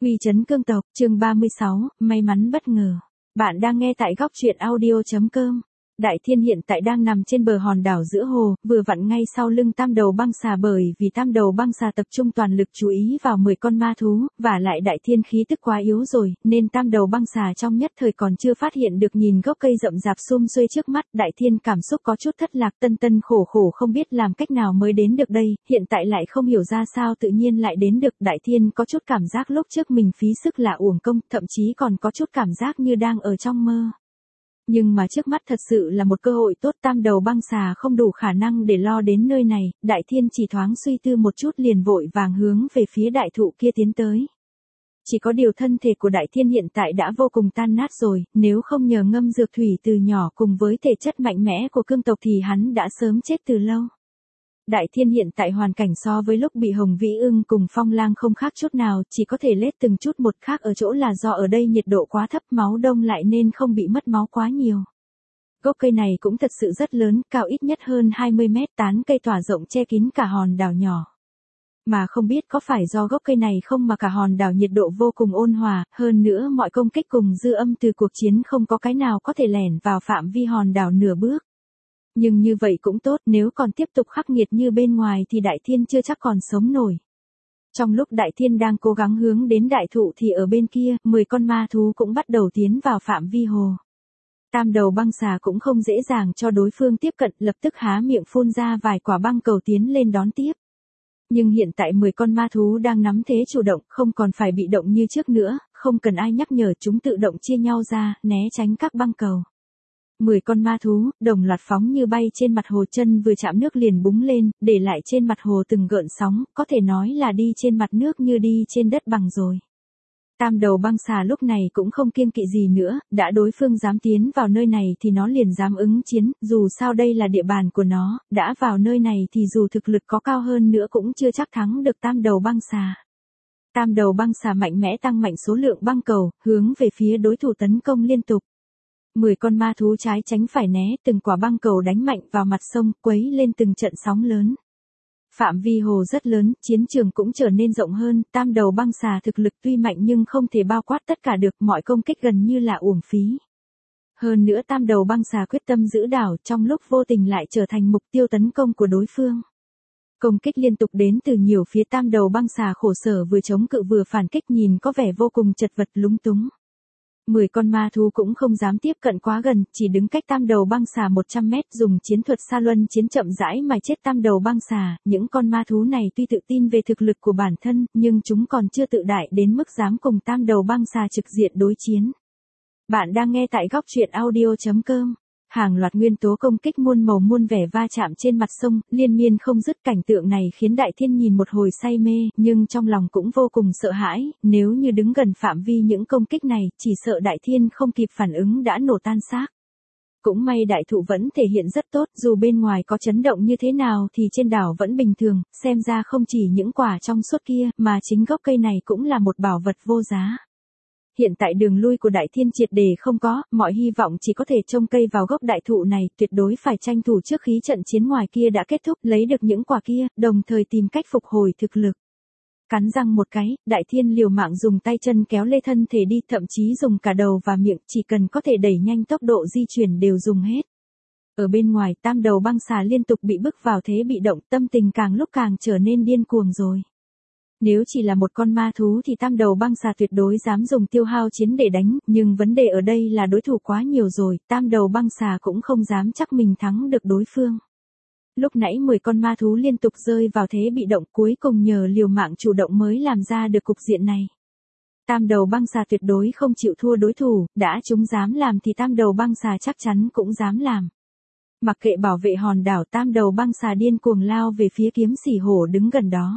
Uy chấn cương tộc, chương 36, may mắn bất ngờ. Bạn đang nghe tại góc truyện audio.com. Đại Thiên hiện tại đang nằm trên bờ hòn đảo giữa hồ, vừa vặn ngay sau lưng tam đầu băng xà, bởi vì tam đầu băng xà tập trung toàn lực chú ý vào 10 con ma thú, và lại Đại Thiên khí tức quá yếu rồi, nên tam đầu băng xà trong nhất thời còn chưa phát hiện được. Nhìn gốc cây rậm rạp sum xuê trước mắt, Đại Thiên cảm xúc có chút thất lạc, tân tân khổ khổ không biết làm cách nào mới đến được đây, hiện tại lại không hiểu ra sao tự nhiên lại đến được. Đại Thiên có chút cảm giác lúc trước mình phí sức là uổng công, thậm chí còn có chút cảm giác như đang ở trong mơ. Nhưng mà trước mắt thật sự là một cơ hội tốt, tam đầu băng xà không đủ khả năng để lo đến nơi này, Đại Thiên chỉ thoáng suy tư một chút liền vội vàng hướng về phía đại thụ kia tiến tới. Chỉ có điều thân thể của Đại Thiên hiện tại đã vô cùng tan nát rồi, nếu không nhờ ngâm dược thủy từ nhỏ cùng với thể chất mạnh mẽ của cương tộc thì hắn đã sớm chết từ lâu. Đại Thiên hiện tại hoàn cảnh so với lúc bị Hồng Vĩ Ưng cùng Phong Lang không khác chút nào, chỉ có thể lết từng chút một, khác ở chỗ là do ở đây nhiệt độ quá thấp, máu đông lại nên không bị mất máu quá nhiều. Gốc cây này cũng thật sự rất lớn, cao ít nhất hơn 20 mét, tán cây tỏa rộng che kín cả hòn đảo nhỏ. Mà không biết có phải do gốc cây này không mà cả hòn đảo nhiệt độ vô cùng ôn hòa, hơn nữa mọi công kích cùng dư âm từ cuộc chiến không có cái nào có thể lẻn vào phạm vi hòn đảo nửa bước. Nhưng như vậy cũng tốt, nếu còn tiếp tục khắc nghiệt như bên ngoài thì Đại Thiên chưa chắc còn sống nổi. Trong lúc Đại Thiên đang cố gắng hướng đến đại thụ thì ở bên kia, 10 con ma thú cũng bắt đầu tiến vào phạm vi hồ. Tam đầu băng xà cũng không dễ dàng cho đối phương tiếp cận, lập tức há miệng phun ra vài quả băng cầu tiến lên đón tiếp. Nhưng hiện tại 10 con ma thú đang nắm thế chủ động, không còn phải bị động như trước nữa, không cần ai nhắc nhở, chúng tự động chia nhau ra, né tránh các băng cầu. 10 con ma thú, đồng loạt phóng như bay trên mặt hồ, chân vừa chạm nước liền búng lên, để lại trên mặt hồ từng gợn sóng, có thể nói là đi trên mặt nước như đi trên đất bằng rồi. Tam đầu băng xà lúc này cũng không kiêng kỵ gì nữa, đã đối phương dám tiến vào nơi này thì nó liền dám ứng chiến, dù sao đây là địa bàn của nó, đã vào nơi này thì dù thực lực có cao hơn nữa cũng chưa chắc thắng được tam đầu băng xà. Tam đầu băng xà mạnh mẽ tăng mạnh số lượng băng cầu, hướng về phía đối thủ tấn công liên tục. 10 con ma thú trái tránh phải né, từng quả băng cầu đánh mạnh vào mặt sông, quấy lên từng trận sóng lớn. Phạm vi hồ rất lớn, chiến trường cũng trở nên rộng hơn, tam đầu băng xà thực lực tuy mạnh nhưng không thể bao quát tất cả được, mọi công kích gần như là uổng phí. Hơn nữa tam đầu băng xà quyết tâm giữ đảo, trong lúc vô tình lại trở thành mục tiêu tấn công của đối phương. Công kích liên tục đến từ nhiều phía, tam đầu băng xà khổ sở vừa chống cự vừa phản kích, nhìn có vẻ vô cùng chật vật lúng túng. 10 con ma thú cũng không dám tiếp cận quá gần, chỉ đứng cách tam đầu băng xà 100 mét, dùng chiến thuật sa luân chiến chậm rãi mà chết tam đầu băng xà. Những con ma thú này tuy tự tin về thực lực của bản thân, nhưng chúng còn chưa tự đại đến mức dám cùng tam đầu băng xà trực diện đối chiến. Bạn đang nghe tại góc truyện audio.com. Hàng loạt nguyên tố công kích muôn màu muôn vẻ va chạm trên mặt sông, liên miên không dứt, cảnh tượng này khiến Đại Thiên nhìn một hồi say mê, nhưng trong lòng cũng vô cùng sợ hãi, nếu như đứng gần phạm vi những công kích này, chỉ sợ Đại Thiên không kịp phản ứng đã nổ tan xác. Cũng may đại thụ vẫn thể hiện rất tốt, dù bên ngoài có chấn động như thế nào thì trên đảo vẫn bình thường, xem ra không chỉ những quả trong suốt kia, mà chính gốc cây này cũng là một bảo vật vô giá. Hiện tại đường lui của Đại Thiên triệt để không có, mọi hy vọng chỉ có thể trông cây vào gốc đại thụ này, tuyệt đối phải tranh thủ trước khi trận chiến ngoài kia đã kết thúc, lấy được những quả kia, đồng thời tìm cách phục hồi thực lực. Cắn răng một cái, Đại Thiên liều mạng dùng tay chân kéo lê thân thể đi, thậm chí dùng cả đầu và miệng, chỉ cần có thể đẩy nhanh tốc độ di chuyển đều dùng hết. Ở bên ngoài, tam đầu băng xà liên tục bị bức vào thế bị động, tâm tình càng lúc càng trở nên điên cuồng rồi. Nếu chỉ là một con ma thú thì tam đầu băng xà tuyệt đối dám dùng tiêu hao chiến để đánh, nhưng vấn đề ở đây là đối thủ quá nhiều rồi, tam đầu băng xà cũng không dám chắc mình thắng được đối phương. Lúc nãy 10 con ma thú liên tục rơi vào thế bị động, cuối cùng nhờ liều mạng chủ động mới làm ra được cục diện này. Tam đầu băng xà tuyệt đối không chịu thua đối thủ, đã chúng dám làm thì tam đầu băng xà chắc chắn cũng dám làm. Mặc kệ bảo vệ hòn đảo, tam đầu băng xà điên cuồng lao về phía kiếm xỉ hổ đứng gần đó.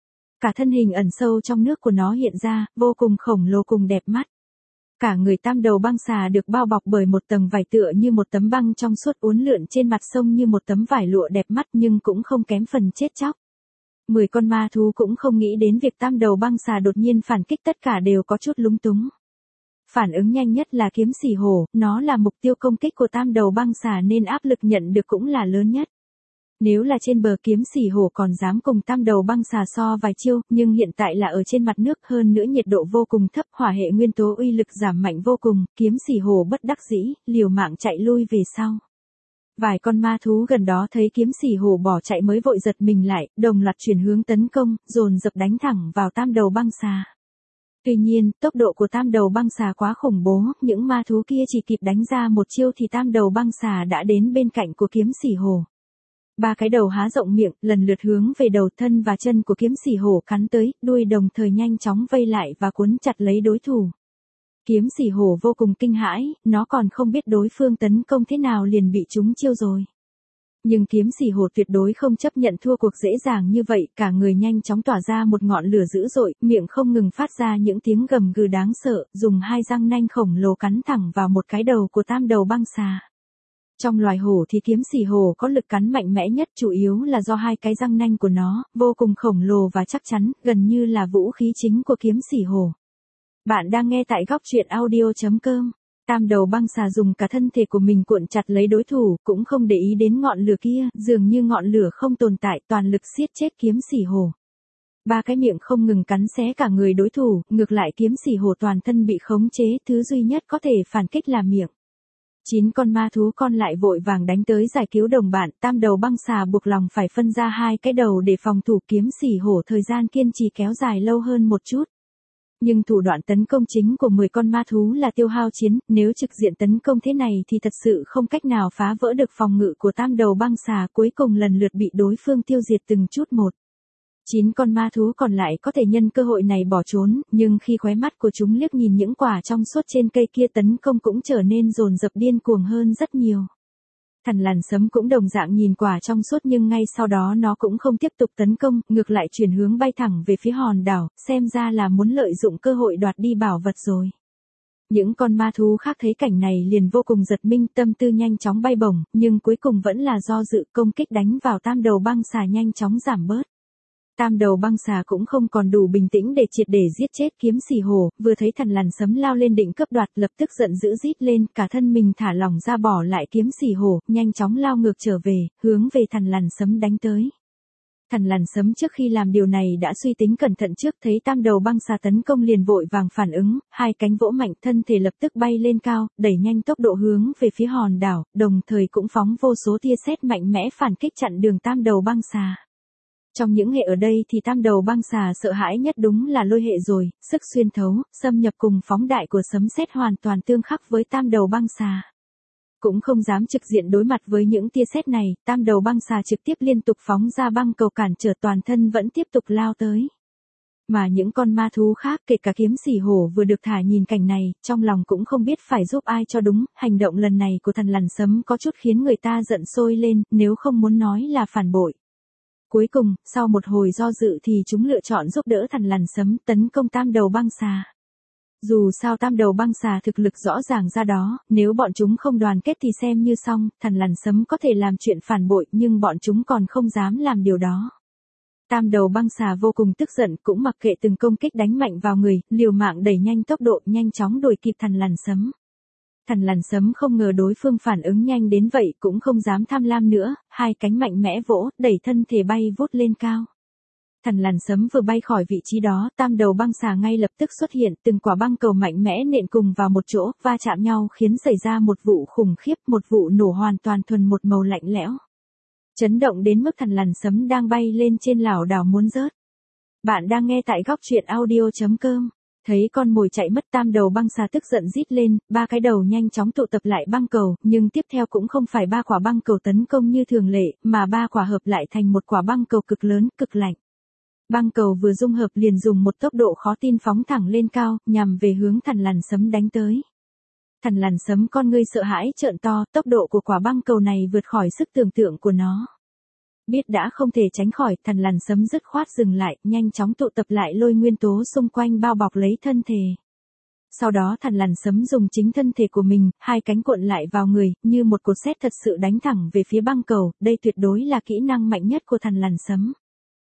Cả thân hình ẩn sâu trong nước của nó hiện ra, vô cùng khổng lồ cùng đẹp mắt. Cả người tam đầu băng xà được bao bọc bởi một tầng vải tựa như một tấm băng trong suốt, uốn lượn trên mặt sông như một tấm vải lụa đẹp mắt, nhưng cũng không kém phần chết chóc. 10 con ma thú cũng không nghĩ đến việc tam đầu băng xà đột nhiên phản kích, tất cả đều có chút lúng túng. Phản ứng nhanh nhất là kiếm xỉ hổ, nó là mục tiêu công kích của tam đầu băng xà nên áp lực nhận được cũng là lớn nhất. Nếu là trên bờ kiếm sỉ hổ còn dám cùng tam đầu băng xà so vài chiêu, nhưng hiện tại là ở trên mặt nước, hơn nữa nhiệt độ vô cùng thấp, hỏa hệ nguyên tố uy lực giảm mạnh vô cùng, kiếm sỉ hổ bất đắc dĩ, liều mạng chạy lui về sau. Vài con ma thú gần đó thấy kiếm sỉ hổ bỏ chạy mới vội giật mình lại, đồng loạt chuyển hướng tấn công, dồn dập đánh thẳng vào tam đầu băng xà. Tuy nhiên, tốc độ của tam đầu băng xà quá khủng bố, những ma thú kia chỉ kịp đánh ra một chiêu thì tam đầu băng xà đã đến bên cạnh của kiếm sỉ hổ. Ba cái đầu há rộng miệng, lần lượt hướng về đầu, thân và chân của kiếm sỉ hổ cắn tới, đuôi đồng thời nhanh chóng vây lại và cuốn chặt lấy đối thủ. Kiếm sỉ hổ vô cùng kinh hãi, nó còn không biết đối phương tấn công thế nào liền bị trúng chiêu rồi. Nhưng kiếm sỉ hổ tuyệt đối không chấp nhận thua cuộc dễ dàng như vậy, cả người nhanh chóng tỏa ra một ngọn lửa dữ dội, miệng không ngừng phát ra những tiếng gầm gừ đáng sợ, dùng hai răng nanh khổng lồ cắn thẳng vào một cái đầu của tam đầu băng xà. Trong loài hổ thì kiếm sỉ hổ có lực cắn mạnh mẽ nhất, chủ yếu là do hai cái răng nanh của nó, vô cùng khổng lồ và chắc chắn, gần như là vũ khí chính của kiếm sỉ hổ. Bạn đang nghe tại góc truyện audio.com. Tam đầu băng xà dùng cả thân thể của mình cuộn chặt lấy đối thủ, cũng không để ý đến ngọn lửa kia, dường như ngọn lửa không tồn tại, toàn lực siết chết kiếm sỉ hổ. Ba cái miệng không ngừng cắn xé cả người đối thủ, ngược lại kiếm sỉ hổ toàn thân bị khống chế, thứ duy nhất có thể phản kích là miệng. 9 con ma thú con lại vội vàng đánh tới giải cứu đồng bạn, tam đầu băng xà buộc lòng phải phân ra hai cái đầu để phòng thủ, kiếm sỉ hổ thời gian kiên trì kéo dài lâu hơn một chút. Nhưng thủ đoạn tấn công chính của 10 con ma thú là tiêu hao chiến, nếu trực diện tấn công thế này thì thật sự không cách nào phá vỡ được phòng ngự của tam đầu băng xà, cuối cùng lần lượt bị đối phương tiêu diệt từng chút một. 9 con ma thú còn lại có thể nhân cơ hội này bỏ trốn, nhưng khi khóe mắt của chúng liếc nhìn những quả trong suốt trên cây kia, tấn công cũng trở nên dồn dập điên cuồng hơn rất nhiều. Thằn lằn sấm cũng đồng dạng nhìn quả trong suốt, nhưng ngay sau đó nó cũng không tiếp tục tấn công, ngược lại chuyển hướng bay thẳng về phía hòn đảo, xem ra là muốn lợi dụng cơ hội đoạt đi bảo vật rồi. Những con ma thú khác thấy cảnh này liền vô cùng giật mình, tâm tư nhanh chóng bay bổng, nhưng cuối cùng vẫn là do dự, công kích đánh vào tam đầu băng xà nhanh chóng giảm bớt. Tam đầu băng xà cũng không còn đủ bình tĩnh để triệt để giết chết kiếm sỉ hổ, vừa thấy thằn lằn sấm lao lên định cướp đoạt, lập tức giận dữ rít lên, cả thân mình thả lỏng ra bỏ lại kiếm sỉ hổ, nhanh chóng lao ngược trở về, hướng về thằn lằn sấm đánh tới. Thằn lằn sấm trước khi làm điều này đã suy tính cẩn thận trước, thấy tam đầu băng xà tấn công liền vội vàng phản ứng, hai cánh vỗ mạnh, thân thể lập tức bay lên cao, đẩy nhanh tốc độ hướng về phía hòn đảo, đồng thời cũng phóng vô số tia sét mạnh mẽ phản kích chặn đường tam đầu băng xà. Trong những hệ ở đây thì tam đầu băng xà sợ hãi nhất đúng là lôi hệ rồi, sức xuyên thấu, xâm nhập cùng phóng đại của sấm sét hoàn toàn tương khắc với tam đầu băng xà. Cũng không dám trực diện đối mặt với những tia sét này, tam đầu băng xà trực tiếp liên tục phóng ra băng cầu cản trở, toàn thân vẫn tiếp tục lao tới. Mà những con ma thú khác kể cả kiếm sỉ hổ vừa được thả nhìn cảnh này, trong lòng cũng không biết phải giúp ai cho đúng, hành động lần này của thằn lằn sấm có chút khiến người ta giận sôi lên, nếu không muốn nói là phản bội. Cuối cùng, sau một hồi do dự thì chúng lựa chọn giúp đỡ thằn lằn sấm tấn công tam đầu băng xà. Dù sao tam đầu băng xà thực lực rõ ràng ra đó, nếu bọn chúng không đoàn kết thì xem như xong, thằn lằn sấm có thể làm chuyện phản bội nhưng bọn chúng còn không dám làm điều đó. Tam đầu băng xà vô cùng tức giận, cũng mặc kệ từng công kích đánh mạnh vào người, liều mạng đẩy nhanh tốc độ, nhanh chóng đuổi kịp thằn lằn sấm. Thằn lằn sấm không ngờ đối phương phản ứng nhanh đến vậy, cũng không dám tham lam nữa, hai cánh mạnh mẽ vỗ, đẩy thân thể bay vút lên cao. Thằn lằn sấm vừa bay khỏi vị trí đó, tam đầu băng xà ngay lập tức xuất hiện, từng quả băng cầu mạnh mẽ nện cùng vào một chỗ, va chạm nhau khiến xảy ra một vụ khủng khiếp, một vụ nổ hoàn toàn thuần một màu lạnh lẽo. Chấn động đến mức thằn lằn sấm đang bay lên trên lảo đảo muốn rớt. Bạn đang nghe tại góc truyện audio.com. Thấy con mồi chạy mất, tam đầu băng xà tức giận rít lên, ba cái đầu nhanh chóng tụ tập lại băng cầu, nhưng tiếp theo cũng không phải ba quả băng cầu tấn công như thường lệ, mà ba quả hợp lại thành một quả băng cầu cực lớn, cực lạnh. Băng cầu vừa dung hợp liền dùng một tốc độ khó tin phóng thẳng lên cao, nhằm về hướng thằn lằn sấm đánh tới. Thằn lằn sấm con ngươi sợ hãi trợn to, tốc độ của quả băng cầu này vượt khỏi sức tưởng tượng của nó. Biết đã không thể tránh khỏi, thằn lằn sấm dứt khoát dừng lại, nhanh chóng tụ tập lại lôi nguyên tố xung quanh bao bọc lấy thân thể. Sau đó thằn lằn sấm dùng chính thân thể của mình, hai cánh cuộn lại vào người, như một cột sét thật sự đánh thẳng về phía băng cầu, đây tuyệt đối là kỹ năng mạnh nhất của thằn lằn sấm.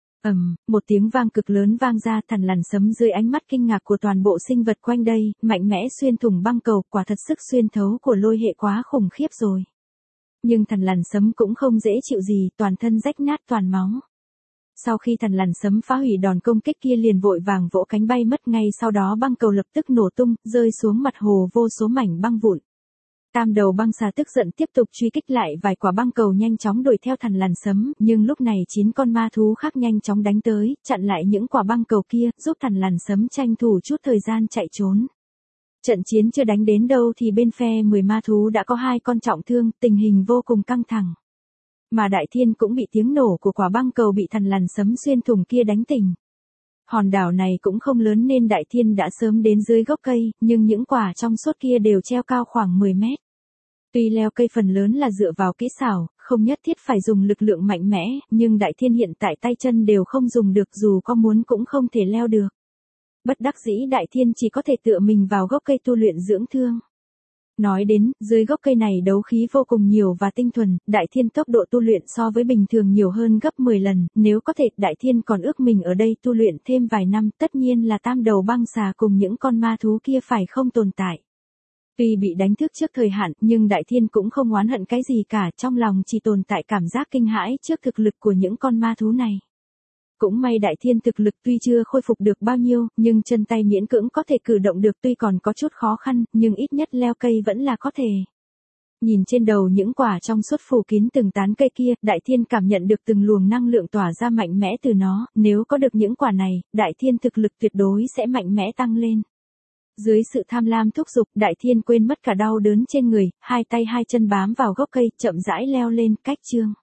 Một tiếng vang cực lớn vang ra, thằn lằn sấm dưới ánh mắt kinh ngạc của toàn bộ sinh vật quanh đây, mạnh mẽ xuyên thủng băng cầu, quả thật sức xuyên thấu của lôi hệ quá khủng khiếp rồi. Nhưng thằn lằn sấm cũng không dễ chịu gì, toàn thân rách nát toàn máu. Sau khi thằn lằn sấm phá hủy đòn công kích kia liền vội vàng vỗ cánh bay mất, ngay sau đó băng cầu lập tức nổ tung, rơi xuống mặt hồ vô số mảnh băng vụn. Tam đầu băng xà tức giận tiếp tục truy kích lại, vài quả băng cầu nhanh chóng đuổi theo thằn lằn sấm, nhưng lúc này 9 con ma thú khác nhanh chóng đánh tới, chặn lại những quả băng cầu kia, giúp thằn lằn sấm tranh thủ chút thời gian chạy trốn. Trận chiến chưa đánh đến đâu thì bên phe 10 ma thú đã có 2 con trọng thương, tình hình vô cùng căng thẳng. Mà Đại Thiên cũng bị tiếng nổ của quả băng cầu bị thằn lằn sấm xuyên thủng kia đánh tỉnh. Hòn đảo này cũng không lớn nên Đại Thiên đã sớm đến dưới gốc cây, nhưng những quả trong suốt kia đều treo cao khoảng 10 mét. Tuy leo cây phần lớn là dựa vào kỹ xảo, không nhất thiết phải dùng lực lượng mạnh mẽ, nhưng Đại Thiên hiện tại tay chân đều không dùng được, dù có muốn cũng không thể leo được. Bất đắc dĩ Đại Thiên chỉ có thể tựa mình vào gốc cây tu luyện dưỡng thương. Nói đến, dưới gốc cây này đấu khí vô cùng nhiều và tinh thuần, Đại Thiên tốc độ tu luyện so với bình thường nhiều hơn gấp 10 lần, nếu có thể, Đại Thiên còn ước mình ở đây tu luyện thêm vài năm, tất nhiên là tam đầu băng xà cùng những con ma thú kia phải không tồn tại. Tuy bị đánh thức trước thời hạn, nhưng Đại Thiên cũng không oán hận cái gì cả, trong lòng chỉ tồn tại cảm giác kinh hãi trước thực lực của những con ma thú này. Cũng may Đại Thiên thực lực tuy chưa khôi phục được bao nhiêu, nhưng chân tay miễn cưỡng có thể cử động được, tuy còn có chút khó khăn, nhưng ít nhất leo cây vẫn là có thể. Nhìn trên đầu những quả trong suốt phủ kín từng tán cây kia, Đại Thiên cảm nhận được từng luồng năng lượng tỏa ra mạnh mẽ từ nó, nếu có được những quả này, Đại Thiên thực lực tuyệt đối sẽ mạnh mẽ tăng lên. Dưới sự tham lam thúc giục, Đại Thiên quên mất cả đau đớn trên người, hai tay hai chân bám vào gốc cây, chậm rãi leo lên, cách chương.